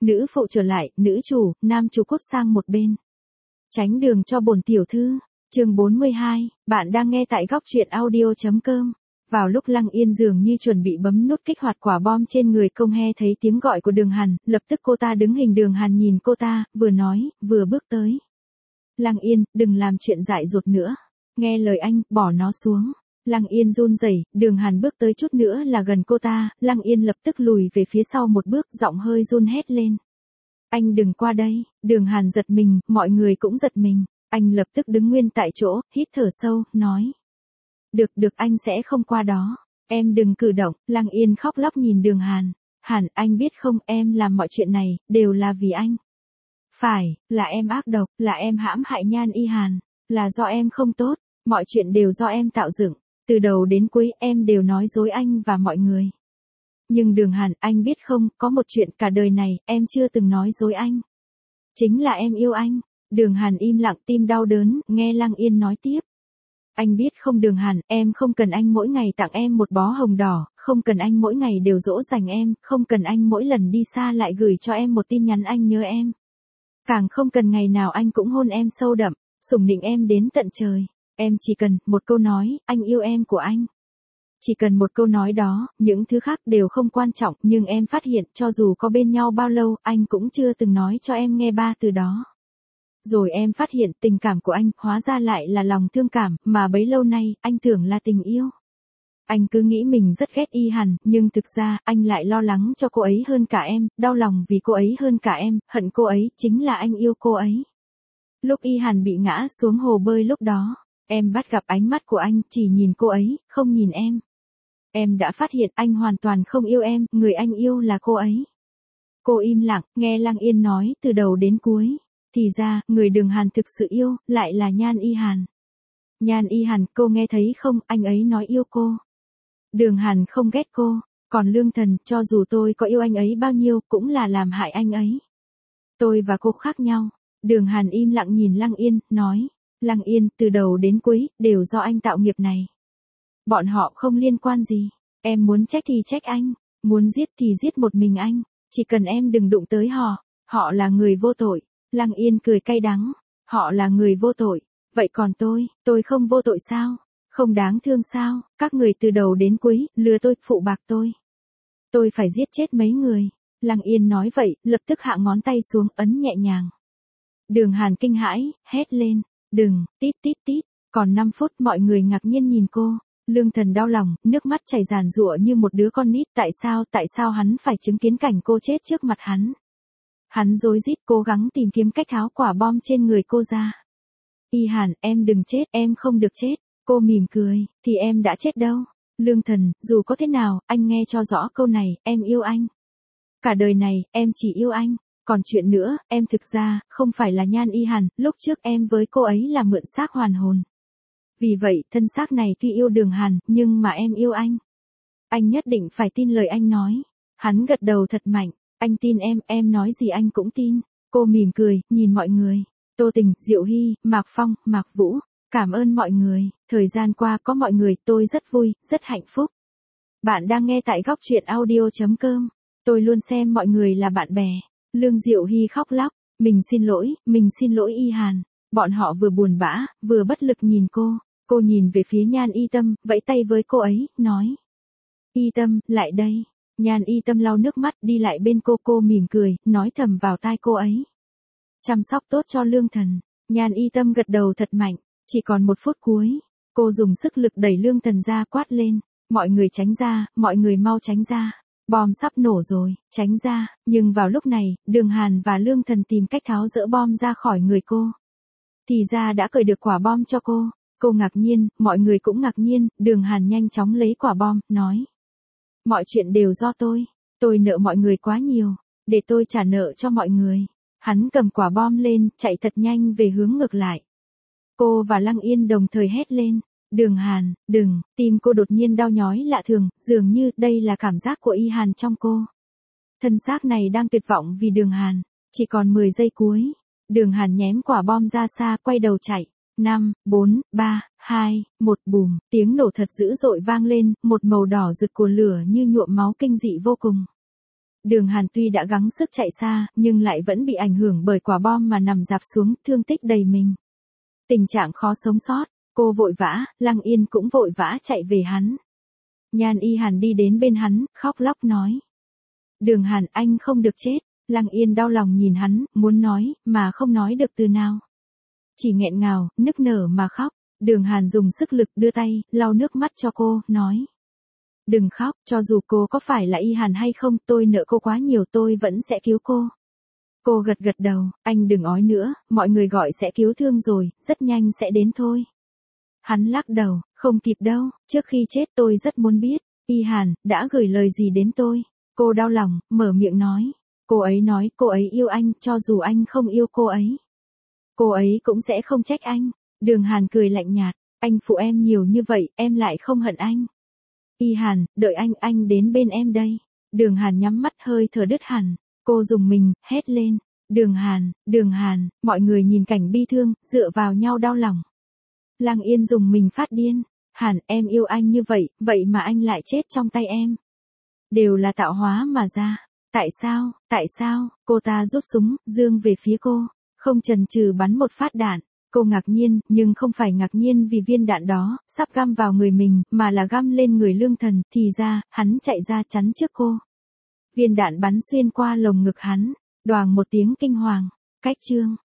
Nữ phụ trở lại, nữ chủ, nam chủ cút sang một bên. Tránh đường cho bổn tiểu thư. Chương 42, bạn đang nghe tại góc truyện audio.com. Vào lúc Lăng Yên dường như chuẩn bị bấm nút kích hoạt quả bom trên người công he thấy tiếng gọi của Đường Hàn, lập tức cô ta đứng hình. Đường Hàn nhìn cô ta, vừa nói, vừa bước tới. Lăng Yên, đừng làm chuyện dại dột nữa. Nghe lời anh, bỏ nó xuống. Lăng Yên run rẩy, Đường Hàn bước tới chút nữa là gần cô ta, Lăng Yên lập tức lùi về phía sau một bước, giọng hơi run hét lên. Anh đừng qua đây. Đường Hàn giật mình, mọi người cũng giật mình. Anh lập tức đứng nguyên tại chỗ, hít thở sâu, nói. Được anh sẽ không qua đó. Em đừng cử động. Lăng Yên khóc lóc nhìn Đường Hàn. Hàn, anh biết không, em làm mọi chuyện này, đều là vì anh. Phải, là em ác độc, là em hãm hại Nhan Y Hàn. Là do em không tốt, mọi chuyện đều do em tạo dựng. Từ đầu đến cuối em đều nói dối anh và mọi người. Nhưng Đường Hàn, anh biết không, có một chuyện cả đời này, em chưa từng nói dối anh. Chính là em yêu anh. Đường Hàn im lặng, tim đau đớn, nghe Lăng Yên nói tiếp. Anh biết không Đường Hàn, em không cần anh mỗi ngày tặng em một bó hồng đỏ, không cần anh mỗi ngày đều dỗ dành em, không cần anh mỗi lần đi xa lại gửi cho em một tin nhắn anh nhớ em. Càng không cần ngày nào anh cũng hôn em sâu đậm, sủng nịnh em đến tận trời. Em chỉ cần một câu nói, anh yêu em của anh. Chỉ cần một câu nói đó, những thứ khác đều không quan trọng, nhưng em phát hiện cho dù có bên nhau bao lâu, anh cũng chưa từng nói cho em nghe ba từ đó. Rồi em phát hiện tình cảm của anh hóa ra lại là lòng thương cảm, mà bấy lâu nay, anh tưởng là tình yêu. Anh cứ nghĩ mình rất ghét Y Hàn, nhưng thực ra, anh lại lo lắng cho cô ấy hơn cả em, đau lòng vì cô ấy hơn cả em, hận cô ấy, chính là anh yêu cô ấy. Lúc Y Hàn bị ngã xuống hồ bơi lúc đó, em bắt gặp ánh mắt của anh, chỉ nhìn cô ấy, không nhìn em. Em đã phát hiện anh hoàn toàn không yêu em, người anh yêu là cô ấy. Cô im lặng, nghe Lăng Yên nói từ đầu đến cuối. Thì ra, người Đường Hàn thực sự yêu, lại là Nhan Y Hàn. Nhan Y Hàn, cô nghe thấy không, anh ấy nói yêu cô. Đường Hàn không ghét cô, còn Lương Thần, cho dù tôi có yêu anh ấy bao nhiêu, cũng là làm hại anh ấy. Tôi và cô khác nhau. Đường Hàn im lặng nhìn Lăng Yên, nói. Lăng Yên, từ đầu đến cuối, đều do anh tạo nghiệp này. Bọn họ không liên quan gì. Em muốn trách thì trách anh, muốn giết thì giết một mình anh. Chỉ cần em đừng đụng tới họ, họ là người vô tội. Lăng Yên cười cay đắng. Họ là người vô tội. Vậy còn tôi không vô tội sao? Không đáng thương sao? Các người từ đầu đến cuối, lừa tôi, phụ bạc tôi. Tôi phải giết chết mấy người. Lăng Yên nói vậy, lập tức hạ ngón tay xuống, ấn nhẹ nhàng. Đường Hàn kinh hãi, hét lên. Đừng, tít tít tít. Còn 5 phút mọi người ngạc nhiên nhìn cô. Lương Thần đau lòng, nước mắt chảy ràn rụa như một đứa con nít. Tại sao hắn phải chứng kiến cảnh cô chết trước mặt hắn? Hắn rối rít cố gắng tìm kiếm cách tháo quả bom trên người cô ra. Y Hàn, em đừng chết, em không được chết. Cô mỉm cười, thì em đã chết đâu. Lương Thần, dù có thế nào, anh nghe cho rõ câu này, em yêu anh. Cả đời này, em chỉ yêu anh. Còn chuyện nữa, em thực ra, không phải là Nhan Y Hàn, lúc trước em với cô ấy là mượn xác hoàn hồn. Vì vậy, thân xác này tuy yêu Đường Hàn, nhưng mà em yêu anh. Anh nhất định phải tin lời anh nói. Hắn gật đầu thật mạnh. Anh tin em nói gì anh cũng tin. Cô mỉm cười, nhìn mọi người. Tô Tình, Diệu Hy, Mạc Phong, Mạc Vũ. Cảm ơn mọi người. Thời gian qua có mọi người, tôi rất vui, rất hạnh phúc. Bạn đang nghe tại góc truyện audio.com. Tôi luôn xem mọi người là bạn bè. Lương Diệu Hy khóc lóc. Mình xin lỗi Y Hàn. Bọn họ vừa buồn bã, vừa bất lực nhìn cô. Cô nhìn về phía Nhan Y Tâm, vẫy tay với cô ấy, nói. Y Tâm, lại đây. Nhan Y Tâm lau nước mắt đi lại bên cô mỉm cười, nói thầm vào tai cô ấy. Chăm sóc tốt cho Lương Thần. Nhan Y Tâm gật đầu thật mạnh, chỉ còn 1 phút cuối. Cô dùng sức lực đẩy Lương Thần ra quát lên. Mọi người tránh ra, mọi người mau tránh ra. Bom sắp nổ rồi, tránh ra. Nhưng vào lúc này, Đường Hàn và Lương Thần tìm cách tháo dỡ bom ra khỏi người cô. Thì ra đã cởi được quả bom cho cô. Cô ngạc nhiên, mọi người cũng ngạc nhiên, Đường Hàn nhanh chóng lấy quả bom, nói. Mọi chuyện đều do tôi nợ mọi người quá nhiều, để tôi trả nợ cho mọi người. Hắn cầm quả bom lên, chạy thật nhanh về hướng ngược lại. Cô và Lăng Yên đồng thời hét lên, Đường Hàn, đừng, tim cô đột nhiên đau nhói lạ thường, dường như đây là cảm giác của Y Hàn trong cô. Thân xác này đang tuyệt vọng vì Đường Hàn, chỉ còn 10 giây cuối. Đường Hàn nhém quả bom ra xa, quay đầu chạy. 5, 4, 3, 2, 1 bùm, tiếng nổ thật dữ dội vang lên, một màu đỏ rực của lửa như nhuộm máu kinh dị vô cùng. Đường Hàn tuy đã gắng sức chạy xa, nhưng lại vẫn bị ảnh hưởng bởi quả bom mà nằm rạp xuống, thương tích đầy mình. Tình trạng khó sống sót, cô vội vã, Lăng Yên cũng vội vã chạy về hắn. Nhan Y Hàn đi đến bên hắn, khóc lóc nói. Đường Hàn, anh không được chết. Lăng Yên đau lòng nhìn hắn, muốn nói, mà không nói được từ nào. Chỉ nghẹn ngào, nức nở mà khóc. Đường Hàn dùng sức lực đưa tay, lau nước mắt cho cô, nói. Đừng khóc, cho dù cô có phải là Y Hàn hay không, tôi nợ cô quá nhiều, tôi vẫn sẽ cứu cô. Cô gật gật đầu, anh đừng ói nữa, mọi người gọi sẽ cứu thương rồi, rất nhanh sẽ đến thôi. Hắn lắc đầu, không kịp đâu, trước khi chết tôi rất muốn biết, Y Hàn, đã gửi lời gì đến tôi. Cô đau lòng, mở miệng nói. Cô ấy nói cô ấy yêu anh, cho dù anh không yêu cô ấy. Cô ấy cũng sẽ không trách anh. Đường Hàn cười lạnh nhạt, anh phụ em nhiều như vậy, em lại không hận anh. Y Hàn, đợi anh đến bên em đây. Đường Hàn nhắm mắt hơi thở đứt hẳn. Cô dùng mình, hét lên. Đường Hàn, mọi người nhìn cảnh bi thương, dựa vào nhau đau lòng. Lăng Yên dùng mình phát điên. Hàn, em yêu anh như vậy, vậy mà anh lại chết trong tay em. Đều là tạo hóa mà ra. Tại sao, cô ta rút súng, dương về phía cô, không chần chừ bắn một phát đạn. Cô ngạc nhiên, nhưng không phải ngạc nhiên vì viên đạn đó, sắp găm vào người mình, mà là găm lên người Lương Thần, thì ra, hắn chạy ra chắn trước cô. Viên đạn bắn xuyên qua lồng ngực hắn, đoàng một tiếng kinh hoàng, cách chương.